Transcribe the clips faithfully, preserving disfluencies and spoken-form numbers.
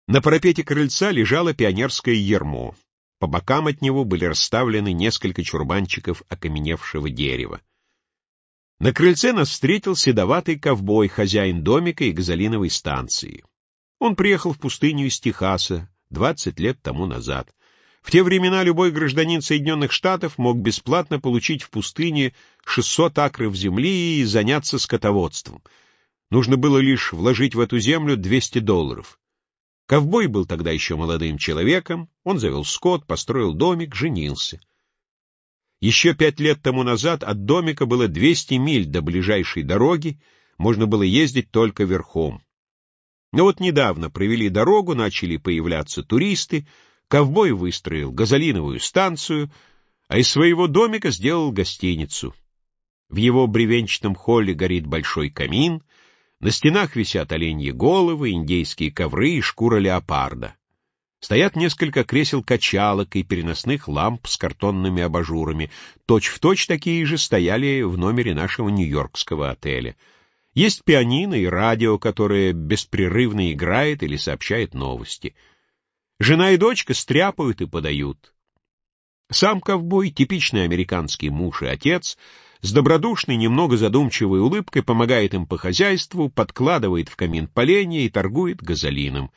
На парапете крыльца лежало пионерское ярмо. По бокам от него были расставлены несколько чурбанчиков окаменевшего дерева. На крыльце нас встретил седоватый ковбой, хозяин домика и газолиновой станции. Он приехал в пустыню из Техаса двадцать лет тому назад. В те времена любой гражданин Соединенных Штатов мог бесплатно получить в пустыне шестьсот акров земли и заняться скотоводством. Нужно было лишь вложить в эту землю двести долларов. Ковбой был тогда еще молодым человеком, он завел скот, построил домик, женился. Еще пять лет тому назад от домика было двести миль до ближайшей дороги, можно было ездить только верхом. Но вот недавно провели дорогу, начали появляться туристы, ковбой выстроил газолиновую станцию, а из своего домика сделал гостиницу. В его бревенчатом холле горит большой камин, на стенах висят оленьи головы, индейские ковры и шкура леопарда. Стоят несколько кресел-качалок и переносных ламп с картонными абажурами. Точь-в-точь такие же стояли в номере нашего нью-йоркского отеля. Есть пианино и радио, которое беспрерывно играет или сообщает новости. Жена и дочка стряпают и подают. Сам ковбой, типичный американский муж и отец, с добродушной, немного задумчивой улыбкой помогает им по хозяйству, подкладывает в камин поленья и торгует газолином.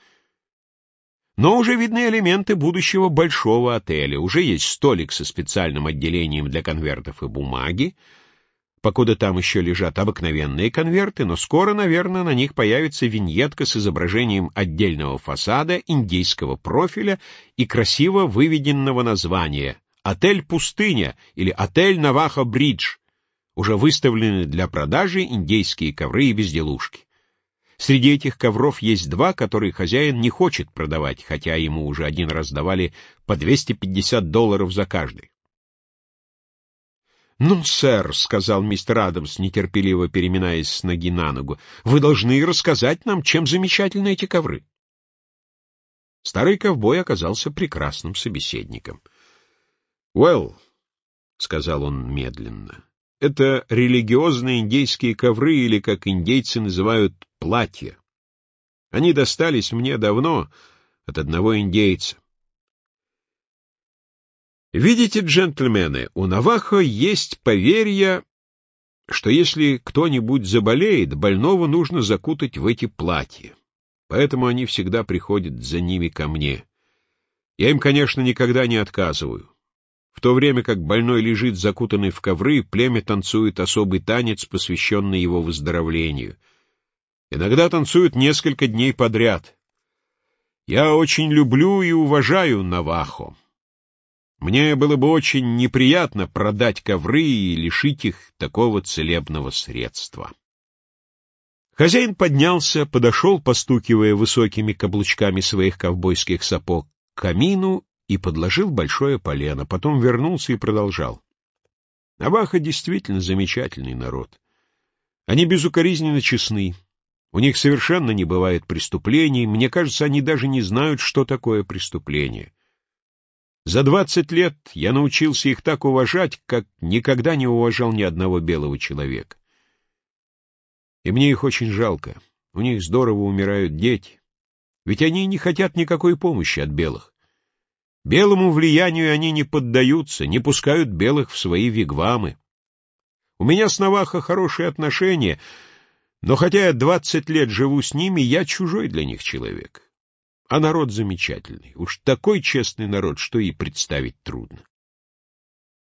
Но уже видны элементы будущего большого отеля. Уже есть столик со специальным отделением для конвертов и бумаги. Покуда там еще лежат обыкновенные конверты, но скоро, наверное, на них появится виньетка с изображением отдельного фасада, индейского профиля и красиво выведенного названия «Отель Пустыня» или «Отель Навахо-Бридж». Уже выставлены для продажи индейские ковры и безделушки. Среди этих ковров есть два, которые хозяин не хочет продавать, хотя ему уже один раз давали по двести пятьдесят долларов за каждый. «Ну, сэр», — сказал мистер Адамс, нетерпеливо переминаясь с ноги на ногу, — «вы должны рассказать нам, чем замечательны эти ковры». Старый ковбой оказался прекрасным собеседником. «Well», — сказал он медленно, — «это религиозные индейские ковры, или, как индейцы называют, платья. Они достались мне давно от одного индейца. Видите, джентльмены, у Навахо есть поверье, что если кто-нибудь заболеет, больного нужно закутать в эти платья. Поэтому они всегда приходят за ними ко мне. Я им, конечно, никогда не отказываю. В то время как больной лежит закутанный в ковры, племя танцует особый танец, посвященный его выздоровлению. Иногда танцуют несколько дней подряд. Я очень люблю и уважаю Навахо. Мне было бы очень неприятно продать ковры и лишить их такого целебного средства». Хозяин поднялся, подошел, постукивая высокими каблучками своих ковбойских сапог, к камину и подложил большое полено. Потом вернулся и продолжал. «Навахо действительно замечательный народ. Они безукоризненно честны. У них совершенно не бывает преступлений. Мне кажется, они даже не знают, что такое преступление. За двадцать лет я научился их так уважать, как никогда не уважал ни одного белого человека. И мне их очень жалко. У них здорово умирают дети. Ведь они не хотят никакой помощи от белых. Белому влиянию они не поддаются, не пускают белых в свои вигвамы. У меня с Навахо хорошие отношения, но хотя я двадцать лет живу с ними, я чужой для них человек. А народ замечательный. Уж такой честный народ, что и представить трудно.